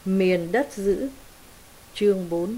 Miền đất giữ. Chương 4.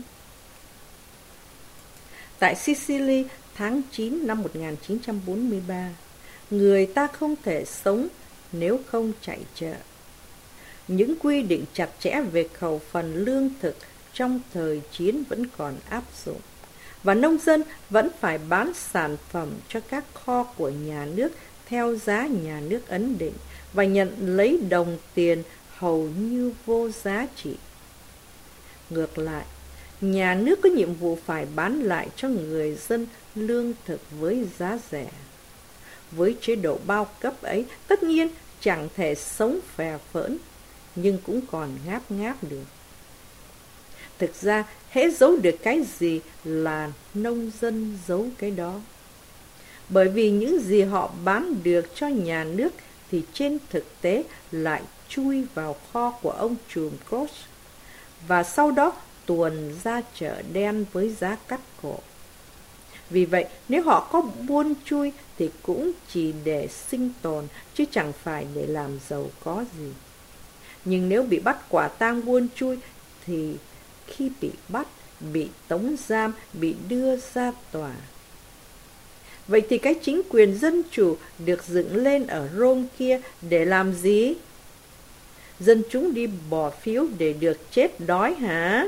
Tại Sicily, tháng 9 năm 1943, người ta không thể sống nếu không chạy chợ. Những quy định chặt chẽ về khẩu phần lương thực trong thời chiến vẫn còn áp dụng, và nông dân vẫn phải bán sản phẩm cho các kho của nhà nước theo giá nhà nước ấn định và nhận lấy đồng tiền hầu như vô giá trị. Ngược lại, nhà nước có nhiệm vụ phải bán lại cho người dân lương thực với giá rẻ. Với chế độ bao cấp ấy, tất nhiên chẳng thể sống phè phỡn, nhưng cũng còn ngáp ngáp được. Thực ra, hễ giấu được cái gì là nông dân giấu cái đó. Bởi vì những gì họ bán được cho nhà nước thì trên thực tế lại chui vào kho của ông trùm Koch, và sau đó tuồn ra chợ đen với giá cắt cổ. Vì vậy, nếu họ có buôn chui thì cũng chỉ để sinh tồn, chứ chẳng phải để làm giàu có gì. Nhưng nếu bị bắt quả tang buôn chui thì khi bị bắt, bị tống giam, bị đưa ra tòa. Vậy thì cái chính quyền dân chủ được dựng lên ở Rome kia để làm gì? Dân chúng đi bỏ phiếu để được chết đói hả?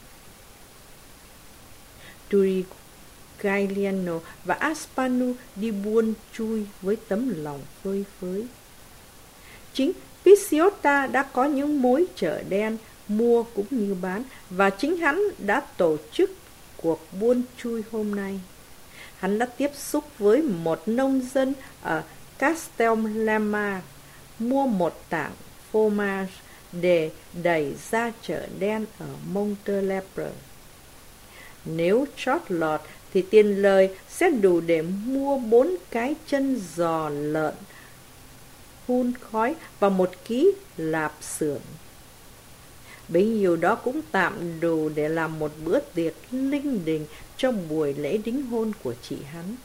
Turrigalliano và Aspanu đi buôn chui với tấm lòng phơi phới. Chính Picciota đã có những mối chợ đen, mua cũng như bán, và chính hắn đã tổ chức cuộc buôn chui hôm nay. Hắn đã tiếp xúc với một nông dân ở Castellamare, mua một tảng fromage để đẩy ra chợ đen ở Montelepre. Nếu chót lọt thì tiền lời sẽ đủ để mua 4 cái chân giò lợn hun khói và 1 ký lạp xưởng. Bấy nhiêu đó cũng tạm đủ để làm một bữa tiệc linh đình trong buổi lễ đính hôn của chị hắn.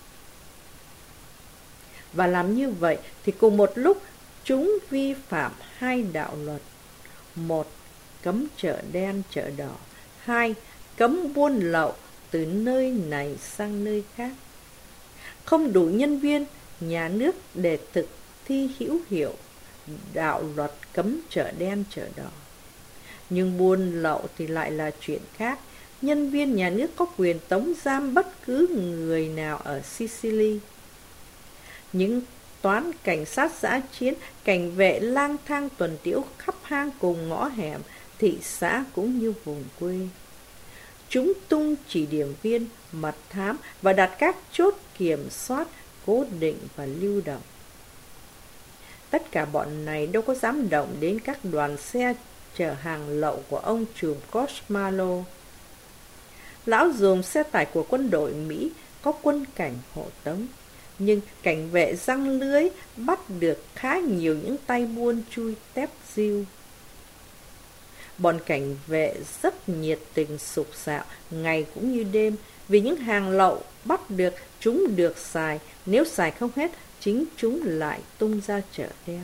Và làm như vậy thì cùng một lúc chúng vi phạm 2 đạo luật. 1. Cấm chợ đen chợ đỏ. 2. Cấm buôn lậu từ nơi này sang nơi khác. Không đủ nhân viên nhà nước để thực thi hữu hiệu đạo luật cấm chợ đen chợ đỏ. Nhưng buôn lậu thì lại là chuyện khác. Nhân viên nhà nước có quyền tống giam bất cứ người nào ở Sicily. Những toán cảnh sát dã chiến, cảnh vệ lang thang tuần tiễu khắp hang cùng ngõ hẻm, thị xã cũng như vùng quê. Chúng tung chỉ điểm viên, mật thám và đặt các chốt kiểm soát cố định và lưu động. Tất cả bọn này đâu có dám động đến các đoàn xe chở hàng lậu của ông trùm Cosmalo. Lão dùng xe tải của quân đội Mỹ, có quân cảnh hộ tống, nhưng cảnh vệ giăng lưới bắt được khá nhiều những tay buôn chui tép diêu. Bọn cảnh vệ rất nhiệt tình sục sạo ngày cũng như đêm, vì những hàng lậu bắt được chúng được xài, nếu xài không hết chính chúng lại tung ra chợ đen.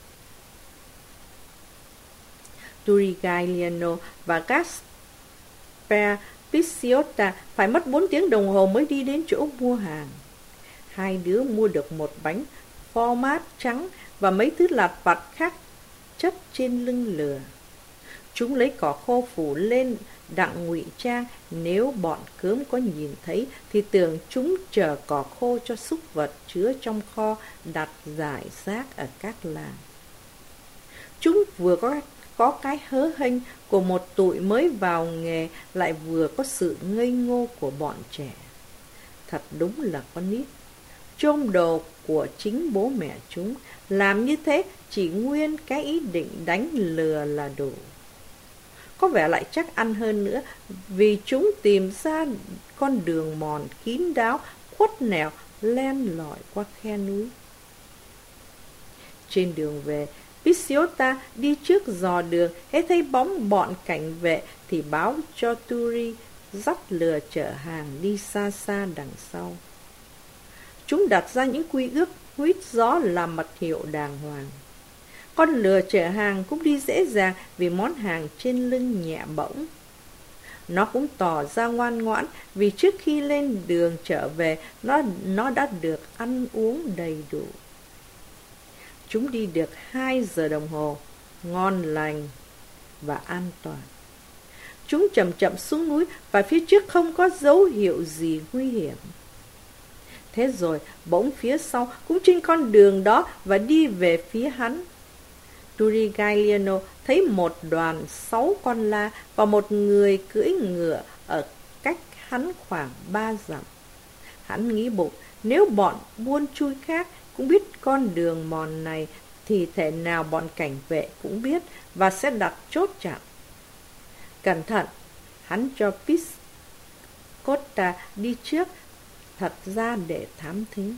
Turrigalliano và Gaspar Picciota phải mất 4 tiếng đồng hồ mới đi đến chỗ mua hàng. 2 đứa mua được 1 bánh format trắng và mấy thứ lặt vặt khác chất trên lưng lừa. Chúng lấy cỏ khô phủ lên đặng ngụy trang, nếu bọn cớm có nhìn thấy thì tưởng chúng chở cỏ khô cho súc vật chứa trong kho đặt rải rác ở các làng. Chúng vừa có cái hớ hênh của một tụi mới vào nghề, lại vừa có sự ngây ngô của bọn trẻ. Thật đúng là con nít. Chôm đồ của chính bố mẹ chúng, làm như thế chỉ nguyên cái ý định đánh lừa là đủ. Có vẻ lại chắc ăn hơn nữa, vì chúng tìm ra con đường mòn kín đáo, khuất nẻo, len lỏi qua khe núi. Trên đường về, Picciota đi trước dò đường, hễ thấy bóng bọn cảnh vệ thì báo cho Turi dắt lừa chở hàng đi xa xa đằng sau. Chúng đặt ra những quy ước huýt gió làm mật hiệu đàng hoàng. Con lừa chở hàng cũng đi dễ dàng vì món hàng trên lưng nhẹ bỗng. Nó cũng tỏ ra ngoan ngoãn vì trước khi lên đường trở về, nó đã được ăn uống đầy đủ. Chúng đi được 2 giờ đồng hồ, ngon lành và an toàn. Chúng chậm chậm xuống núi và phía trước không có dấu hiệu gì nguy hiểm. Thế rồi bỗng phía sau cũng trên con đường đó và đi về phía hắn. Turigaliano thấy một đoàn 6 con la và một người cưỡi ngựa ở cách hắn khoảng 3 dặm. Hắn nghĩ bụng, nếu bọn buôn chui khác cũng biết con đường mòn này thì thể nào bọn cảnh vệ cũng biết và sẽ đặt chốt chặn. Cẩn thận, hắn cho Piscotta đi trước, thật ra để thám thính.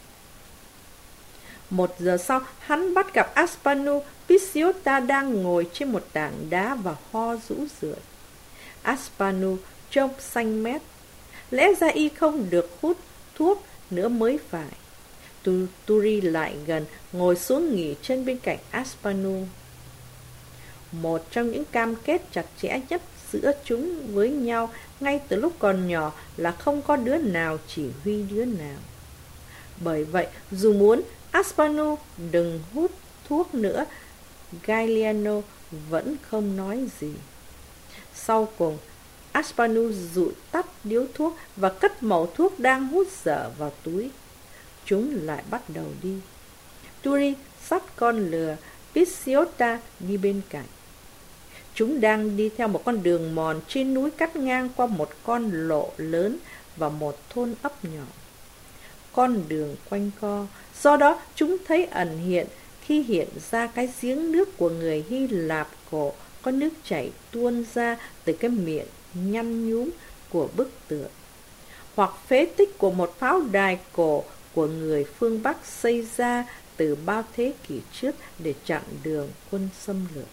1 giờ sau, hắn bắt gặp Aspanu. Piscotta đang ngồi trên một tảng đá và ho rũ rượi. Aspanu trông xanh mét. Lẽ ra y không được hút thuốc nữa mới phải. Turi lại gần, ngồi xuống nghỉ chân bên cạnh Aspanu. Một trong những cam kết chặt chẽ nhất giữa chúng với nhau ngay từ lúc còn nhỏ là không có đứa nào chỉ huy đứa nào. Bởi vậy, dù muốn Aspanu đừng hút thuốc nữa, Gagliano vẫn không nói gì. Sau cùng, Aspanu dụi tắt điếu thuốc và cất mẩu thuốc đang hút dở vào túi. Chúng lại bắt đầu đi. Turi dắt con lừa, Piscotta đi bên cạnh. Chúng đang đi theo một con đường mòn trên núi cắt ngang qua một con lộ lớn và một thôn ấp nhỏ. Con đường quanh co, do đó chúng thấy ẩn hiện khi hiện ra cái giếng nước của người Hy Lạp cổ, có nước chảy tuôn ra từ cái miệng nhăn nhúm của bức tượng, hoặc phế tích của một pháo đài cổ của người phương Bắc xây ra từ bao thế kỷ trước để chặn đường quân xâm lược.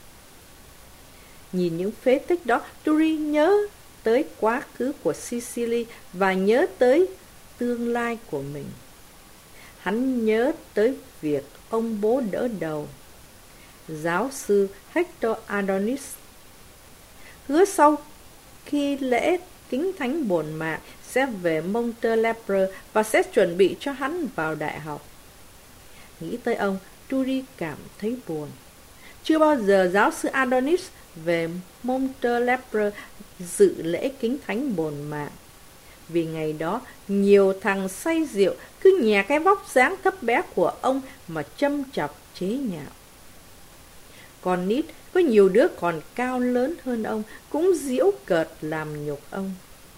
Nhìn những phế tích đó, Turi nhớ tới quá khứ của Sicily và nhớ tới tương lai của mình. Hắn nhớ tới việc ông bố đỡ đầu, giáo sư Hector Adonis, hứa sau khi lễ kính thánh bổn mạng sẽ về Montelepro và sẽ chuẩn bị cho hắn vào đại học. Nghĩ tới ông, Turi cảm thấy buồn. Chưa bao giờ giáo sư Adonis về Montelepro dự lễ kính thánh bổn mạng. Vì ngày đó, nhiều thằng say rượu cứ nhè cái vóc dáng thấp bé của ông mà châm chọc chế nhạo. Con nít, có nhiều đứa còn cao lớn hơn ông, cũng giễu cợt làm nhục ông.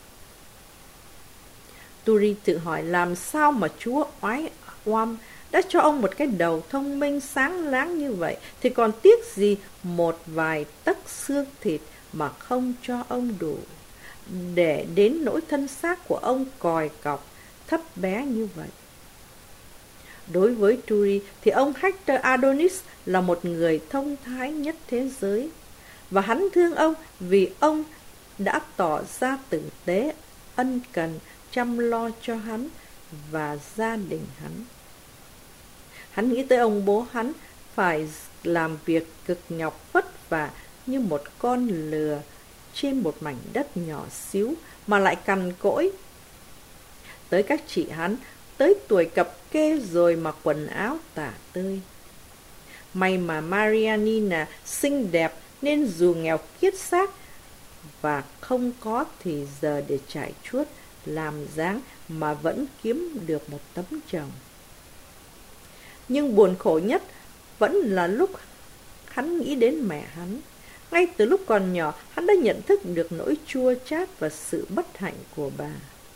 Turi tự hỏi làm sao mà Chúa oái oăm đã cho ông một cái đầu thông minh sáng láng như vậy, thì còn tiếc gì một vài tấc xương thịt mà không cho ông đủ, để đến nỗi thân xác của ông còi cọc, thấp bé như vậy. Đối với Turi thì ông Hector Adonis là một người thông thái nhất thế giới, và hắn thương ông vì ông đã tỏ ra tử tế, ân cần, chăm lo cho hắn và gia đình hắn. Hắn nghĩ tới ông bố hắn phải làm việc cực nhọc vất vả như một con lừa trên một mảnh đất nhỏ xíu mà lại cằn cỗi. Tới các chị hắn, tới tuổi cập kê rồi mà quần áo tả tơi. May mà Marianina xinh đẹp nên dù nghèo kiết xác và không có thì giờ để trải chuốt làm dáng mà vẫn kiếm được một tấm chồng. Nhưng buồn khổ nhất vẫn là lúc hắn nghĩ đến mẹ hắn. Ngay từ lúc còn nhỏ, hắn đã nhận thức được nỗi chua chát và sự bất hạnh của bà.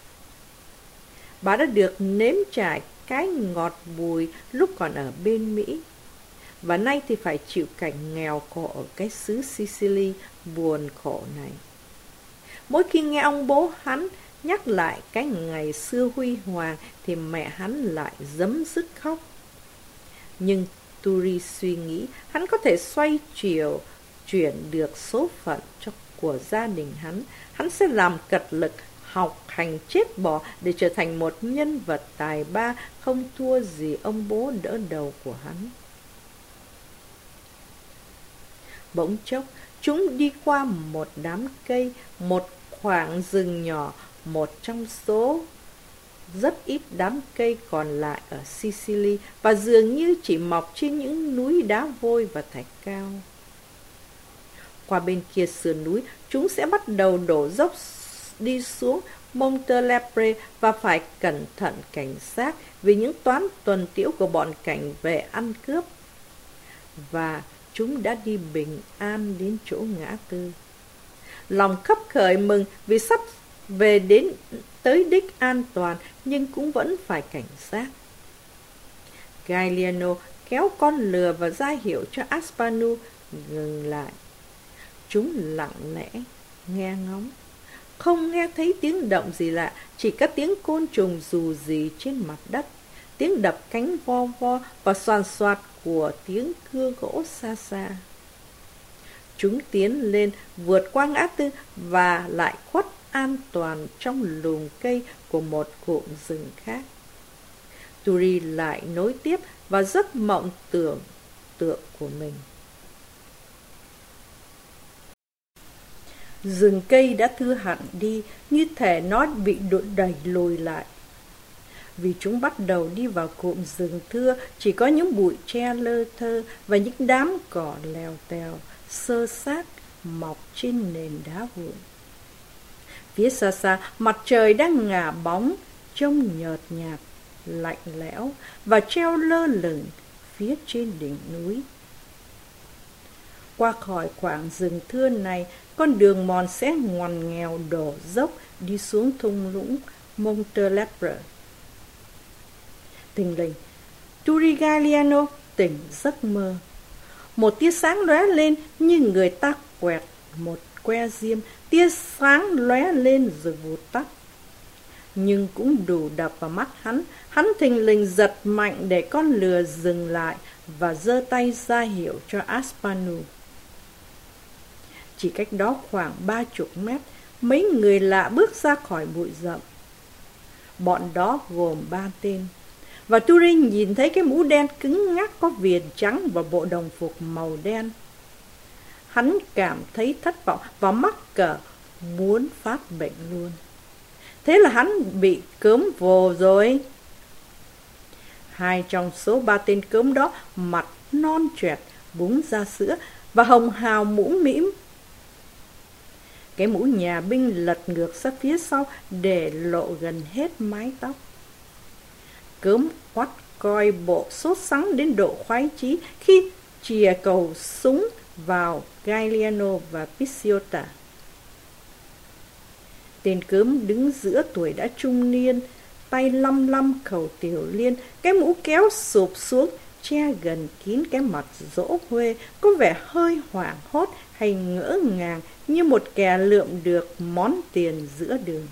Bà đã được nếm trải cái ngọt bùi lúc còn ở bên Mỹ, và nay thì phải chịu cảnh nghèo khổ ở cái xứ Sicily buồn khổ này. Mỗi khi nghe ông bố hắn nhắc lại cái ngày xưa huy hoàng thì mẹ hắn lại giấm dứt khóc. Nhưng Turi suy nghĩ hắn có thể xoay chuyển được số phận của gia đình hắn. Hắn sẽ làm cật lực, học hành chết bỏ để trở thành một nhân vật tài ba không thua gì ông bố đỡ đầu của hắn. Bỗng chốc, chúng đi qua một đám cây, một khoảng rừng nhỏ, một trong số rất ít đám cây còn lại ở Sicily và dường như chỉ mọc trên những núi đá vôi và thạch cao. Qua bên kia sườn núi, chúng sẽ bắt đầu đổ dốc đi xuống Montelepre và phải cẩn thận cảnh giác vì những toán tuần tiễu của bọn cảnh vệ ăn cướp. Và chúng đã đi bình an đến chỗ ngã tư. Lòng khấp khởi mừng vì sắp về đến tới đích an toàn, nhưng cũng vẫn phải cảnh giác. Gagliano kéo con lừa và ra hiệu cho Aspanu ngừng lại. Chúng lặng lẽ nghe ngóng, không nghe thấy tiếng động gì lạ, chỉ có tiếng côn trùng dù gì trên mặt đất, tiếng đập cánh vo vo và xoàn xoạt của tiếng cưa gỗ xa xa. Chúng tiến lên, vượt qua ngã tư và lại khuất an toàn trong lùm cây của một cụm rừng khác. Turi lại nối tiếp và giấc mộng tưởng tượng của mình. Rừng cây đã thưa hẳn đi, như thể nó bị đẩy lùi lại. Vì chúng bắt đầu đi vào cụm rừng thưa, chỉ có những bụi tre lơ thơ và những đám cỏ lèo tèo, xơ xác mọc trên nền đá vụn. Phía xa xa, mặt trời đang ngả bóng, trông nhợt nhạt, lạnh lẽo và treo lơ lửng phía trên đỉnh núi. Qua khỏi khoảng rừng thưa này, con đường mòn sẽ ngoằn nghèo đổ dốc đi xuống thung lũng Montelepre. Thình lình, Turigliano tỉnh giấc mơ. Một tia sáng lóe lên như người ta quẹt một que diêm, tia sáng lóe lên rồi vụt tắt. Nhưng cũng đủ đập vào mắt hắn thình lình giật mạnh để con lừa dừng lại và giơ tay ra hiệu cho Aspanu. Chỉ cách đó khoảng 30 mét, mấy người lạ bước ra khỏi bụi rậm. Bọn đó gồm 3 tên. Và Turing nhìn thấy cái mũ đen cứng ngắc có viền trắng và bộ đồng phục màu đen. Hắn cảm thấy thất vọng và mắc cỡ muốn phát bệnh luôn. Thế là hắn bị cớm vồ rồi. 2 trong số 3 tên cớm đó mặt non choẹt, búng ra sữa và hồng hào mũm mĩm. Cái mũ nhà binh lật ngược ra phía sau để lộ gần hết mái tóc. Cớm oắt coi bộ sốt sắng đến độ khoái chí khi chìa cầu súng vào Gagliano và Picciota. Tên cớm đứng giữa tuổi đã trung niên, tay lăm lăm khẩu tiểu liên, cái mũ kéo sụp xuống, che gần kín cái mặt rỗ huê, có vẻ hơi hoảng hốt hay ngỡ ngàng như một kẻ lượm được món tiền giữa đường.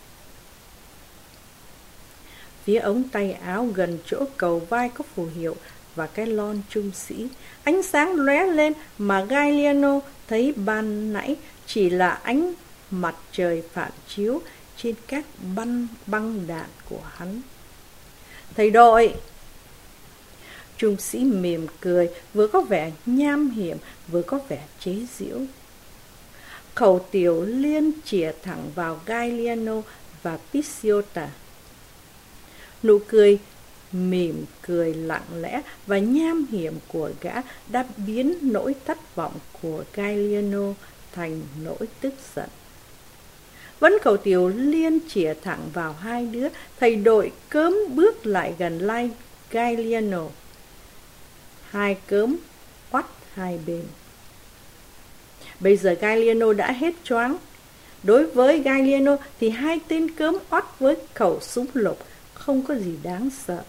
Phía ống tay áo gần chỗ cầu vai có phù hiệu và cái lon trung sĩ. Ánh sáng lóe lên mà Gagliano thấy ban nãy chỉ là ánh mặt trời phản chiếu trên các băng đạn của hắn. Thầy đội! Trung sĩ mỉm cười, vừa có vẻ nham hiểm, vừa có vẻ chế giễu. Khẩu tiểu liên chĩa thẳng vào Gagliano và Picciota. Nụ cười mỉm cười lặng lẽ và nham hiểm của gã đã biến nỗi thất vọng của Gagliano thành nỗi tức giận. Vẫn khẩu tiểu liên chĩa thẳng vào hai đứa, thầy đội cớm bước lại gần lai Gagliano. Hai cớm oắt hai bên. Bây giờ Gagliano đã hết choáng. Đối với Gagliano thì hai tên cớm oắt với khẩu súng lục không có gì đáng sợ.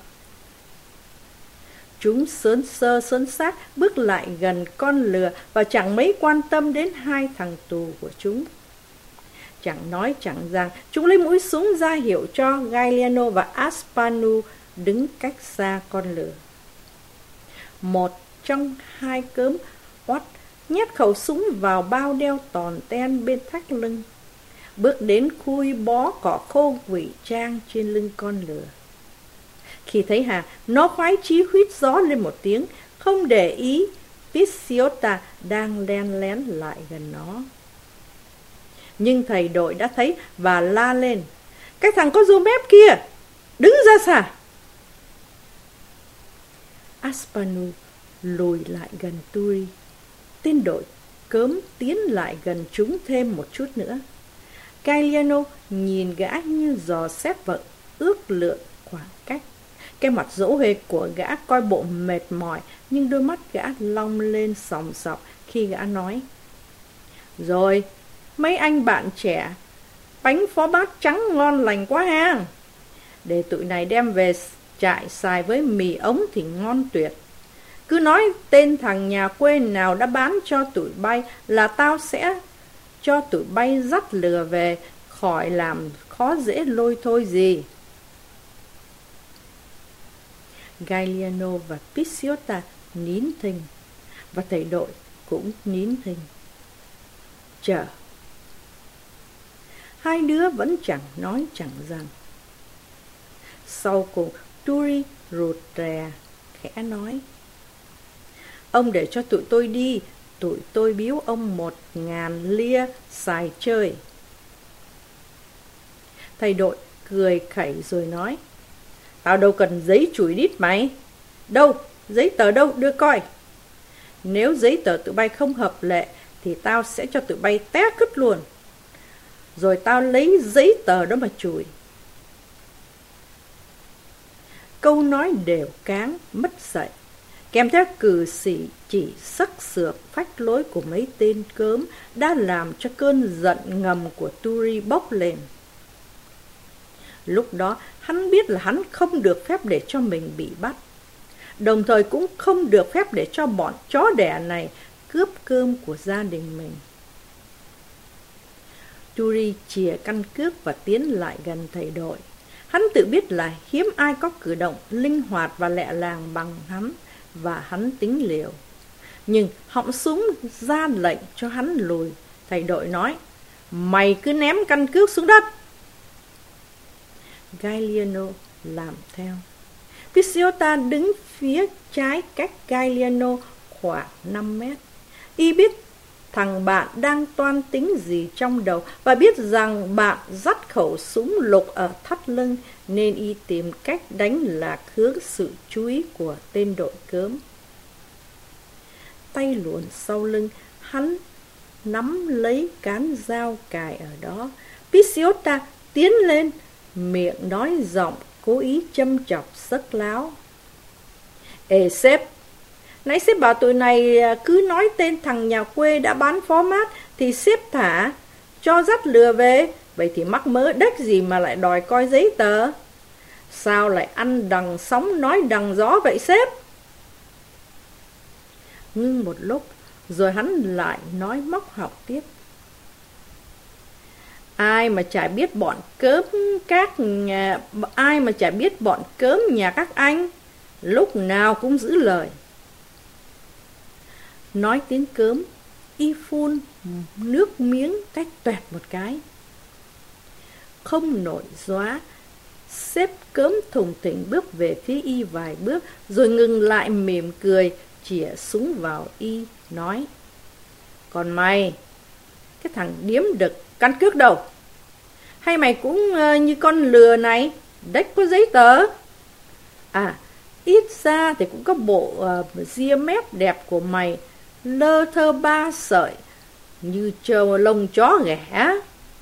Chúng sớn xác bước lại gần con lừa và chẳng mấy quan tâm đến hai thằng tù của chúng. Chẳng nói chẳng rằng, chúng lấy mũi súng ra hiệu cho Gagliano và Aspanu đứng cách xa con lừa. Một trong hai cớm oắt nhét khẩu súng vào bao đeo tòn ten bên thắt lưng, bước đến khui bó cỏ khô ngụy trang trên lưng con lừa. Khi thấy Hà, nó khoái chí huýt gió lên một tiếng, không để ý Pisiota đang len lén lại gần nó. Nhưng thầy đội đã thấy và la lên: "Cái thằng có râu mép kia, đứng ra xa!" Aspanu lùi lại gần Turi. Tên đội cớm tiến lại gần chúng thêm một chút nữa. Gagliano nhìn gã như dò xét và ước lượng khoảng cách. Cái mặt dỗ hề của gã coi bộ mệt mỏi, nhưng đôi mắt gã long lên sòng sọc khi gã nói: "Rồi, mấy anh bạn trẻ, bánh phó bát trắng ngon lành quá ha. Để tụi này đem về trại xài với mì ống thì ngon tuyệt. Cứ nói tên thằng nhà quê nào đã bán cho tụi bay là tao sẽ cho tụi bay dắt lừa về, khỏi làm khó dễ lôi thôi gì." Gagliano và Pisiota nín thinh, và thầy đội cũng nín thinh. Chờ. Hai đứa vẫn chẳng nói chẳng rằng. Sau cùng Turi rụt rè khẽ nói: "Ông để cho tụi tôi đi, tụi tôi biếu ông 1.000 lia xài chơi." Thầy đội cười khẩy rồi nói: "Tao đâu cần giấy chùi đít mày. Đâu, giấy tờ đâu, đưa coi. Nếu giấy tờ tụi bay không hợp lệ thì tao sẽ cho tụi bay té cứt luôn. Rồi tao lấy giấy tờ đó mà chùi." Câu nói đều cáng, mất dạy, kèm theo cử chỉ sắc sược phách lối của mấy tên cớm đã làm cho cơn giận ngầm của Turi bốc lên. Lúc đó hắn biết là hắn không được phép để cho mình bị bắt, đồng thời cũng không được phép để cho bọn chó đẻ này cướp cơm của gia đình mình. Turi chìa căn cước và tiến lại gần thầy đội. Hắn tự biết là hiếm ai có cử động linh hoạt và lẹ làng bằng hắn, và hắn tính liều. Nhưng họng súng ra lệnh cho hắn lùi. Thầy đội nói: "Mày cứ ném căn cước xuống đất." Gagliano làm theo. Pisiota đứng phía trái cách Gagliano khoảng 5 mét. Y biết thằng bạn đang toan tính gì trong đầu và biết rằng bạn dắt khẩu súng lục ở thắt lưng, nên y tìm cách đánh lạc hướng sự chú ý của tên đội cớm. Tay luồn sau lưng, hắn nắm lấy cán dao cài ở đó. Pisiota tiến lên, miệng nói giọng cố ý châm chọc sấc láo: "Ê sếp, nãy sếp bảo tụi này cứ nói tên thằng nhà quê đã bán phó mát thì sếp thả, cho dắt lừa về. Vậy thì mắc mớ đếch gì mà lại đòi coi giấy tờ? Sao lại ăn đằng sóng nói đằng gió vậy sếp?" Ngưng một lúc, rồi hắn lại nói móc học tiếp: Ai mà chả biết bọn cớm nhà các anh lúc nào cũng giữ lời. Nói tiếng cớm, y phun nước miếng tách toẹt một cái. Không nổi gióa, sếp cớm thùng thình bước về phía y vài bước, rồi ngừng lại mỉm cười, chĩa súng vào y, nói: "Còn mày, cái thằng điếm đực, căn cước đâu? Hay mày cũng như con lừa này, đếch có giấy tờ? À, ít ra thì cũng có bộ ria mép đẹp của mày, lơ thơ 3 sợi, như trâu lông chó ghẻ."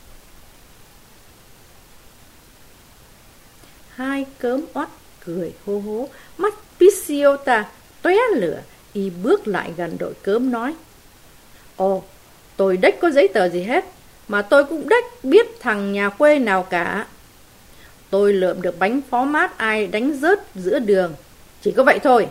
Hai cớm oắt cười hô hố, mắt Pisiota tóe lửa. Y bước lại gần đội cớm nói: "Ồ, tôi đếch có giấy tờ gì hết, mà tôi cũng đếch biết thằng nhà quê nào cả. Tôi lượm được bánh phó mát ai đánh rớt giữa đường, chỉ có vậy thôi."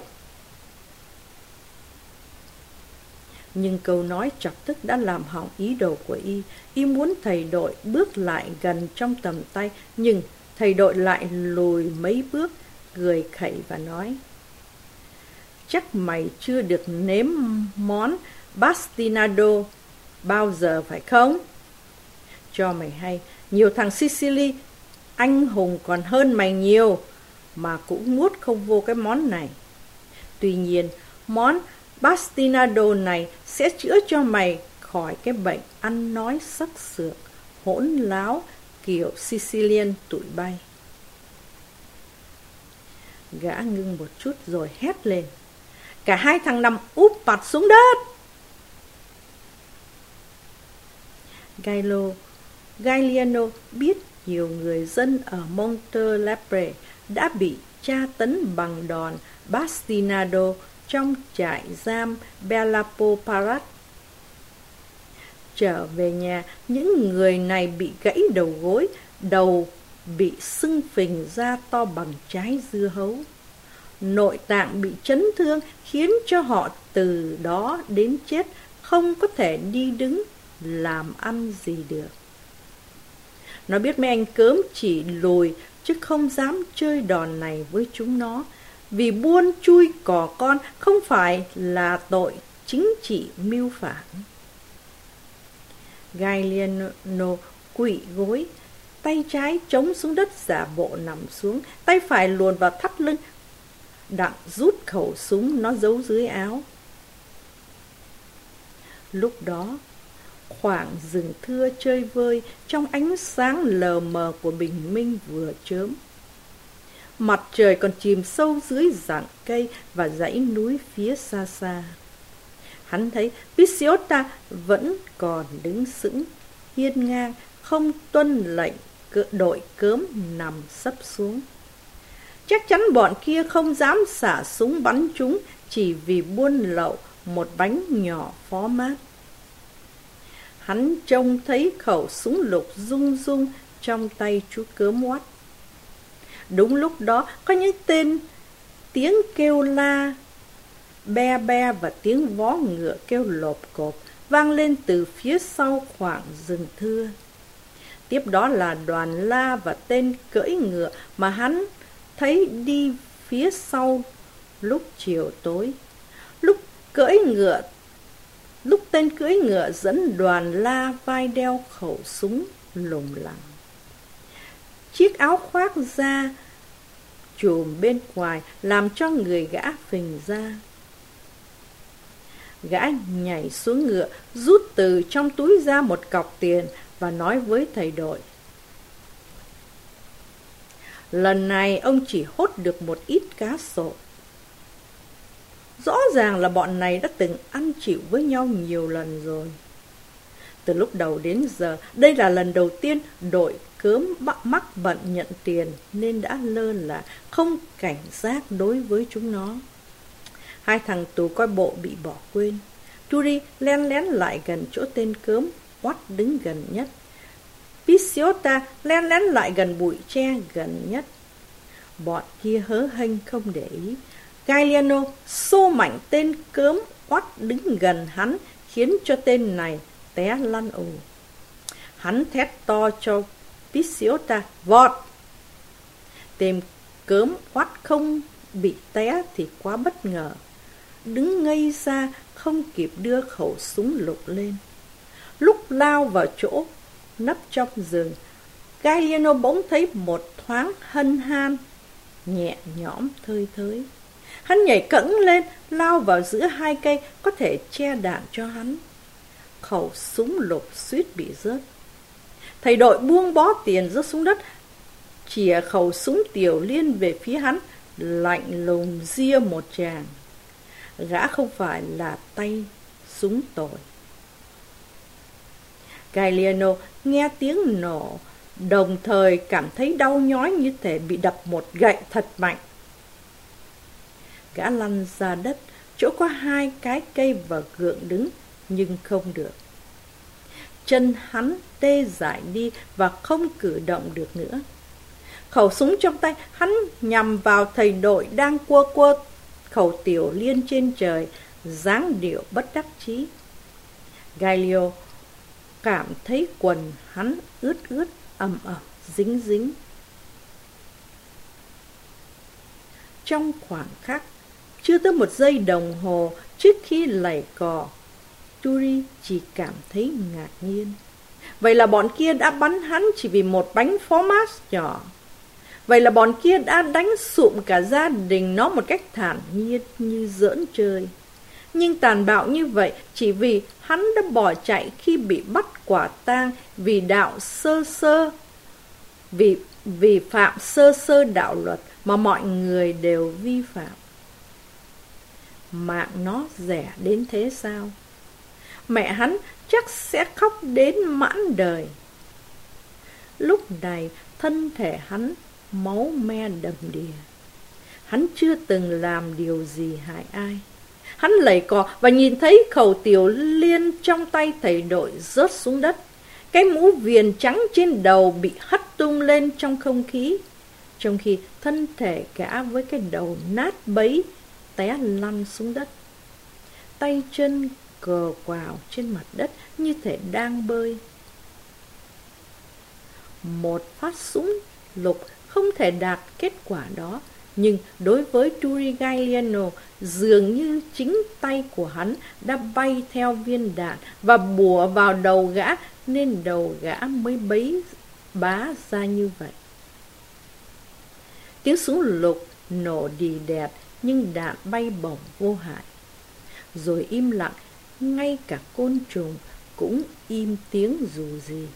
Nhưng câu nói chọc tức đã làm hỏng ý đồ của y. Y muốn thầy đội bước lại gần trong tầm tay, nhưng thầy đội lại lùi mấy bước, cười khẩy và nói: "Chắc mày chưa được nếm món bastinado bao giờ phải không? Cho mày hay, nhiều thằng Sicily anh hùng còn hơn mày nhiều, mà cũng nuốt không vô cái món này. Tuy nhiên, món Bastinado này sẽ chữa cho mày khỏi cái bệnh ăn nói sắc sược, hỗn láo kiểu Sicilian tụi bay. Gã ngưng một chút rồi hét lên. Cả hai thằng nằm úp mặt xuống đất. Gagliano biết nhiều người dân ở Montelepre đã bị tra tấn bằng đòn Bastinado trong trại giam Belapo Parat. Trở về nhà, những người này bị gãy đầu gối, đầu bị sưng phình ra to bằng trái dưa hấu. Nội tạng bị chấn thương khiến cho họ từ đó đến chết không có thể đi đứng, làm ăn gì được. Nó biết mấy anh cớm chỉ lùi chứ không dám chơi đòn này với chúng nó, vì buôn chui cỏ con không phải là tội chính trị mưu phản. Gagliano quỵ gối, tay trái chống xuống đất giả bộ nằm xuống, tay phải luồn vào thắt lưng, đặng rút khẩu súng nó giấu dưới áo. Lúc đó, khoảng rừng thưa chơi vơi trong ánh sáng lờ mờ của bình minh vừa chớm. Mặt trời còn chìm sâu dưới rặng cây và dãy núi phía xa xa. Hắn thấy Picciota vẫn còn đứng sững, hiên ngang, không tuân lệnh đội cớm nằm sấp xuống. Chắc chắn bọn kia không dám xả súng bắn chúng chỉ vì buôn lậu một bánh nhỏ phó mát. Hắn trông thấy khẩu súng lục rung rung trong tay chú cớm Watt. Đúng lúc đó có những tiếng kêu la be be và tiếng vó ngựa kêu lộp cộp vang lên từ phía sau khoảng rừng thưa. Tiếp đó là đoàn la và tên cưỡi ngựa mà hắn thấy đi phía sau lúc chiều tối. Lúc tên cưỡi ngựa dẫn đoàn la vai đeo khẩu súng lủng lẳng. Chiếc áo khoác da chùm bên ngoài làm cho người gã phình ra. Gã nhảy xuống ngựa, rút từ trong túi ra một cọc tiền và nói với thầy đội. Lần này ông chỉ hốt được một ít cá sổ. Rõ ràng là bọn này đã từng ăn chịu với nhau nhiều lần rồi. Từ lúc đầu đến giờ, đây là lần đầu tiên đội cớm mắc bận nhận tiền nên đã lơ là, không cảnh giác đối với chúng nó. Hai thằng tù coi bộ bị bỏ quên. Turi len lén lại gần chỗ tên cớm Watt đứng gần nhất. Picciota len lén lại gần bụi tre gần nhất. Bọn kia hớ hênh không để ý. Gagliano xô mạnh tên cớm Watt đứng gần hắn, khiến cho tên này té lăn ù. Hắn thét to cho Picciota vọt. Tên cớm Watt không bị té thì quá bất ngờ, đứng ngây ra không kịp đưa khẩu súng lục lên. Lúc lao vào chỗ nấp trong rừng, Gagliano bỗng thấy một thoáng hân han, nhẹ nhõm thơi thới. Hắn nhảy cẫng lên, lao vào giữa hai cây có thể che đạn cho hắn. Khẩu súng lục suýt bị rớt. Thầy đội buông bó tiền rớt xuống đất, chìa khẩu súng tiểu liên về phía hắn, lạnh lùng ria một tràng. Gã không phải là tay súng tồi. Gagliano nghe tiếng nổ, đồng thời cảm thấy đau nhói như thể bị đập một gậy thật mạnh. Gã lăn ra đất, chỗ có hai cái cây và gượng đứng, nhưng không được. Chân hắn tê dại đi và không cử động được nữa. Khẩu súng trong tay hắn nhằm vào thầy đội đang cua cua khẩu tiểu liên trên trời, dáng điệu bất đắc chí. Gaglio cảm thấy quần hắn ướt ướt, ẩm ẩm, dính dính. Trong khoảnh khắc, chưa tới một giây đồng hồ trước khi lầy cò, Turi chỉ cảm thấy ngạc nhiên. Vậy là bọn kia đã bắn hắn chỉ vì một bánh phó mát nhỏ. Vậy là bọn kia đã đánh sụm cả gia đình nó một cách thản nhiên như giỡn chơi. nhưng tàn bạo như vậy chỉ vì hắn đã bỏ chạy khi bị bắt quả tang vì phạm sơ sơ đạo luật mà mọi người đều vi phạm. Mạng nó rẻ đến thế sao? Mẹ hắn chắc sẽ khóc đến mãn đời. Lúc này thân thể hắn máu me đầm đìa. Hắn chưa từng làm điều gì hại ai. Hắn lầy cò và nhìn thấy khẩu tiểu liên trong tay thầy đội rớt xuống đất. Cái mũ viền trắng trên đầu bị hất tung lên trong không khí, trong khi thân thể gã với cái đầu nát bấy té lăn xuống đất. Tay chân cờ quào trên mặt đất như thể đang bơi. Một phát súng lục không thể đạt kết quả đó, nhưng đối với Turigaliano, dường như chính tay của hắn đã bay theo viên đạn và bủa vào đầu gã, nên đầu gã mới bá ra như vậy. Tiếng súng lục nổ đì đẹt, nhưng đạn bay bổng vô hại. Rồi im lặng, ngay cả côn trùng cũng im tiếng dù gì.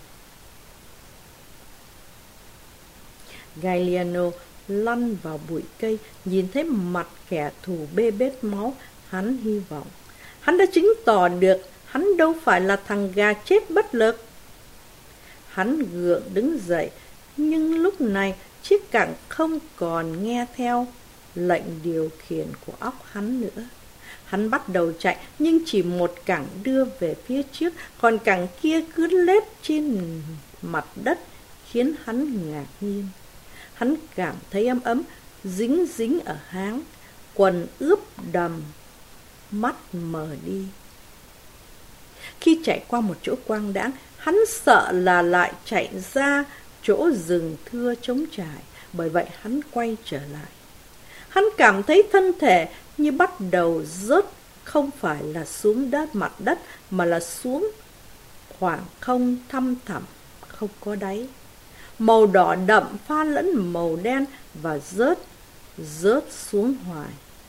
Gagliano lăn vào bụi cây, nhìn thấy mặt kẻ thù bê bết máu. Hắn hy vọng hắn đã chứng tỏ được hắn đâu phải là thằng gà chết bất lực. Hắn gượng đứng dậy, nhưng lúc này chiếc cẳng không còn nghe theo lệnh điều khiển của óc hắn nữa. Hắn bắt đầu chạy, nhưng chỉ một cẳng đưa về phía trước, còn cẳng kia cứ lết trên mặt đất, khiến hắn ngạc nhiên. Hắn cảm thấy ấm ấm, dính dính ở háng, quần ướp đầm, mắt mờ đi. Khi chạy qua một chỗ quang đãng, hắn sợ là lại chạy ra chỗ rừng thưa trống trải, bởi vậy hắn quay trở lại. Hắn cảm thấy thân thể như bắt đầu rớt, không phải là xuống mặt đất, mà là xuống khoảng không thăm thẳm, không có đáy. Màu đỏ đậm pha lẫn màu đen và rớt xuống hoài.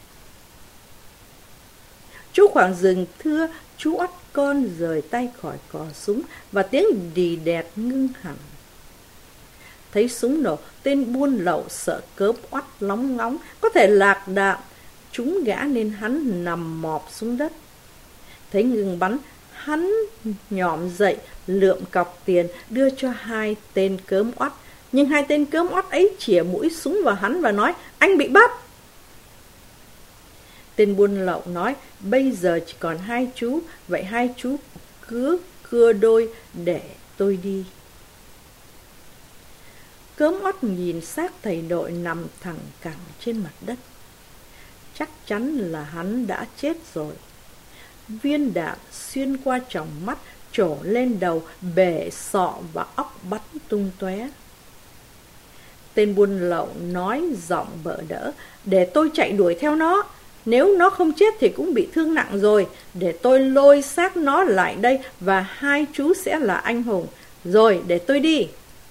Chỗ khoảng rừng thưa, chú ắt con rời tay khỏi cò súng và tiếng đì đẹt ngưng hẳn. Thấy súng nổ, tên buôn lậu sợ cớp oắt lóng ngóng, có thể lạc đạn trúng gã nên hắn nằm mọp xuống đất. Thấy ngừng bắn, hắn nhỏm dậy, lượm cọc tiền đưa cho hai tên cớm oắt. Nhưng hai tên cớm oắt ấy chĩa mũi súng vào hắn và nói: "Anh bị bắt." Tên buôn lậu nói: "Bây giờ chỉ còn hai chú, vậy hai chú cứ cưa đôi để tôi đi." Cớm oắt nhìn xác thầy đội nằm thẳng cẳng trên mặt đất. Chắc chắn là hắn đã chết rồi. Viên đạn xuyên qua tròng mắt, trổ lên đầu, bể sọ và óc bắn tung tóe. Tên buôn lậu nói giọng bợ đỡ: "Để tôi chạy đuổi theo nó. Nếu nó không chết thì cũng bị thương nặng rồi. Để tôi lôi xác nó lại đây và hai chú sẽ là anh hùng. Rồi, để tôi đi."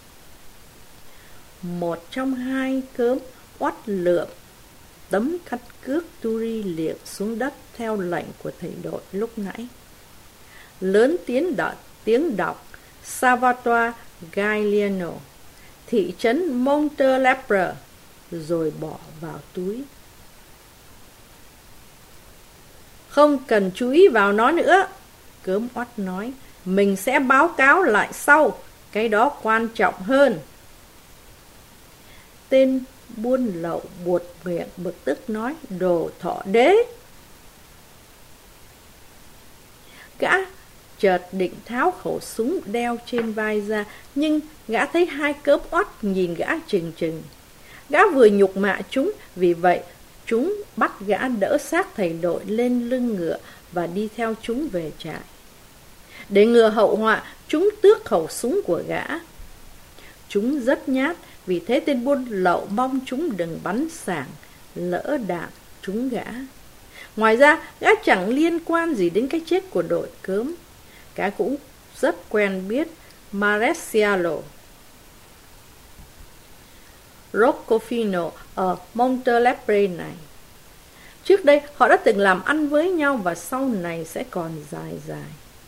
Một trong hai cớm oắt lượm tấm căn cước Turi liệng xuống đất theo lệnh của thầy đội lúc nãy. Lớn tiếng đọc Salvatore Gagliano, thị trấn Montelepre, rồi bỏ vào túi. "Không cần chú ý vào nó nữa," cớm oắt nói. "Mình sẽ báo cáo lại sau, cái đó quan trọng hơn." Tên buôn lậu buột miệng bực tức nói: "Đồ thọ đế." Gã chợt định tháo khẩu súng đeo trên vai ra, nhưng gã thấy hai cớm oắt nhìn gã chừng chừng. Gã vừa nhục mạ chúng, vì vậy chúng bắt gã đỡ xác thầy đội lên lưng ngựa và đi theo chúng về trại. Để ngừa hậu họa, chúng tước khẩu súng của gã. Chúng rất nhát, vì thế tên buôn lậu mong chúng đừng bắn sảng, lỡ đạn trúng gã. Ngoài ra, gã chẳng liên quan gì đến cái chết của đội cớm. Gã cũng rất quen biết Maresialo Roccofino ở Montelepre này. Trước đây họ đã từng làm ăn với nhau và sau này sẽ còn dài dài.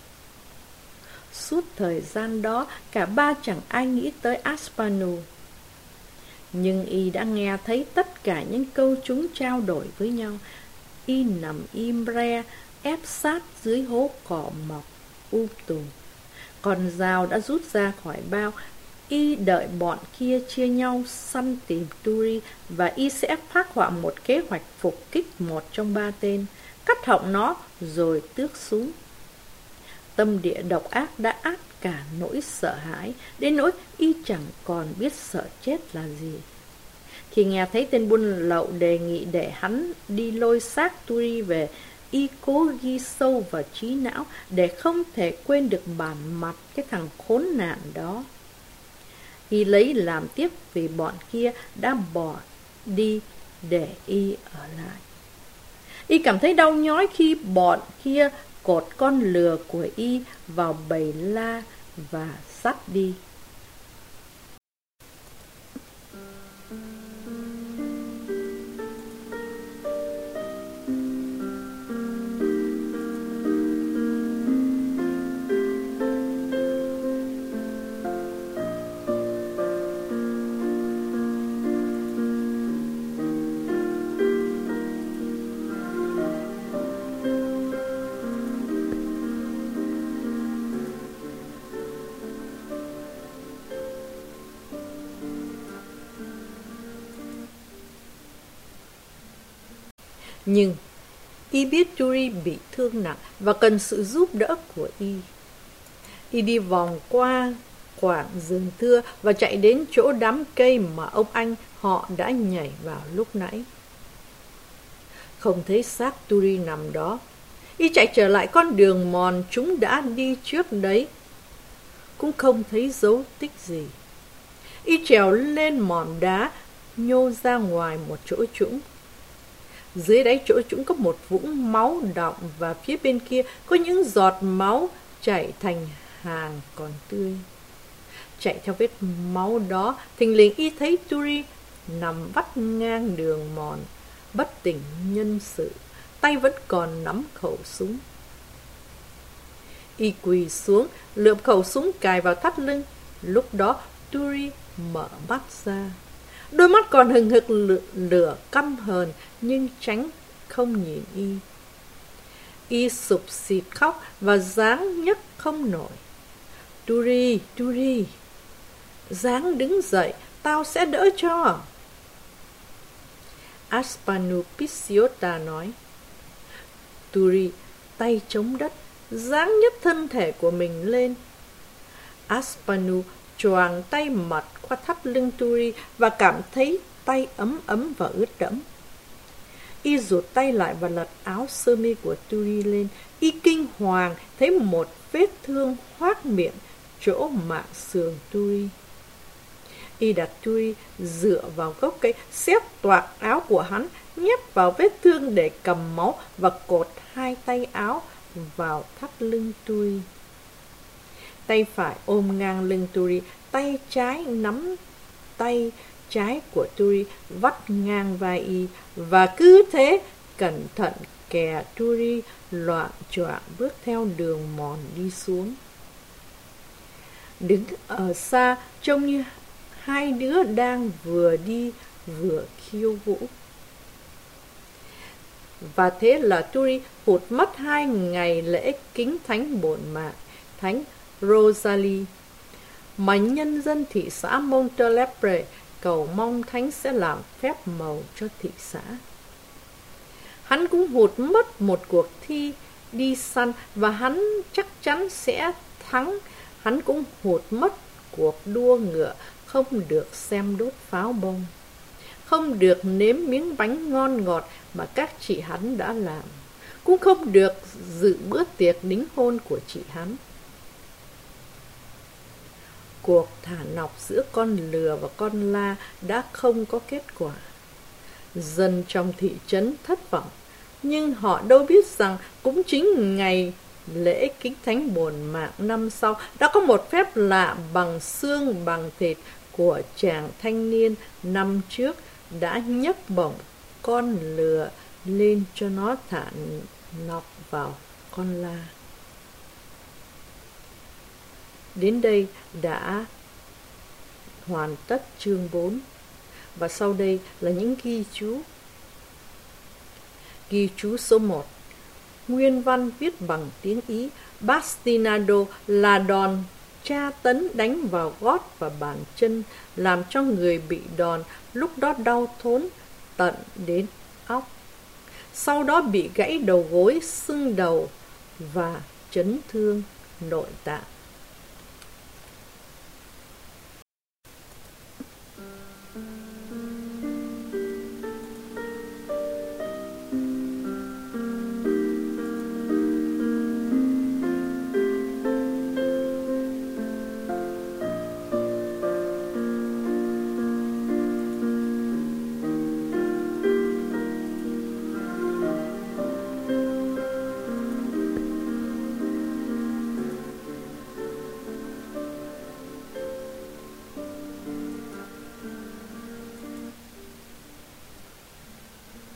Suốt thời gian đó, cả ba chẳng ai nghĩ tới Aspanu. Nhưng y đã nghe thấy tất cả những câu chúng trao đổi với nhau. Y nằm im re, ép sát dưới hố cỏ mọc tùm. Con dao đã rút ra khỏi bao. Y đợi bọn kia chia nhau săn tìm Turi, và y sẽ phác họa một kế hoạch phục kích một trong ba tên, cắt họng nó rồi tước súng. Tâm địa độc ác đã át cả nỗi sợ hãi, đến nỗi y chẳng còn biết sợ chết là gì. Khi nghe thấy tên buôn lậu đề nghị để hắn đi lôi xác Turi về, y cố ghi sâu vào trí não để không thể quên được bản mặt cái thằng khốn nạn đó. Y lấy làm tiếc vì bọn kia đã bỏ đi để y ở lại. Y cảm thấy đau nhói khi bọn kia cột con lừa của y vào bầy la và dắt đi. Nhưng y biết Turi bị thương nặng và cần sự giúp đỡ của y. Y đi vòng qua khoảng rừng thưa và chạy đến chỗ đám cây mà ông anh họ đã nhảy vào lúc nãy. Không thấy xác Turi nằm đó. Y chạy trở lại con đường mòn chúng đã đi trước đấy. Cũng không thấy dấu tích gì. Y trèo lên mỏm đá, nhô ra ngoài một chỗ trũng. Dưới đáy chỗ trũng có một vũng máu đọng, và phía bên kia có những giọt máu chảy thành hàng còn tươi. Chạy theo vết máu đó, thình lình y thấy Turi nằm vắt ngang đường mòn, bất tỉnh nhân sự, tay vẫn còn nắm khẩu súng. Y quỳ xuống, lượm khẩu súng cài vào thắt lưng. Lúc đó Turi mở mắt ra. Đôi mắt còn hừng hực lửa căm hờn, nhưng tránh không nhìn y. Y sụp xịt khóc và dáng nhấc không nổi. Turi, Turi, dáng đứng dậy, tao sẽ đỡ cho. Aspanu Pisiota nói. Turi tay chống đất, dáng nhấc thân thể của mình lên. Aspanu choàng tay mặt qua thắt lưng Turi và cảm thấy tay ấm ấm và ướt đẫm. Y rụt tay lại và lật áo sơ mi của Turi lên. Y kinh hoàng thấy một vết thương hoác miệng chỗ mạn sườn Turi. Y đặt Turi dựa vào gốc cây, xếp toạc áo của hắn, nhét vào vết thương để cầm máu và cột hai tay áo vào thắt lưng Turi. Tay phải ôm ngang lưng Turi, tay trái nắm tay trái của Turi vắt ngang vai y, và cứ thế cẩn thận kè Turi loạng choạng bước theo đường mòn đi xuống. Đứng ở xa trông như hai đứa đang vừa đi vừa khiêu vũ. Và thế là Turi hụt mất 2 ngày lễ kính thánh bổn mạng, thánh Rosalie, mà nhân dân thị xã Montelepre cầu mong thánh sẽ làm phép màu cho thị xã. Hắn cũng hụt mất một cuộc thi đi săn và hắn chắc chắn sẽ thắng. Hắn cũng hụt mất cuộc đua ngựa, không được xem đốt pháo bông, không được nếm miếng bánh ngon ngọt mà các chị hắn đã làm, cũng không được dự bữa tiệc đính hôn của chị hắn. Cuộc thả nọc giữa con lừa và con la đã không có kết quả. Dân trong thị trấn thất vọng, nhưng họ đâu biết rằng cũng chính ngày lễ kính thánh bổn mạng năm sau đã có một phép lạ bằng xương bằng thịt của chàng thanh niên năm trước đã nhấc bổng con lừa lên cho nó thả nọc vào con la. Đến đây đã hoàn tất chương 4. Và sau đây là những ghi chú. Ghi chú số 1. Nguyên văn viết bằng tiếng Ý. Bastinado là đòn tra tấn đánh vào gót và bàn chân, làm cho người bị đòn lúc đó đau thốn tận đến óc. Sau đó bị gãy đầu gối, sưng đầu và chấn thương nội tạng.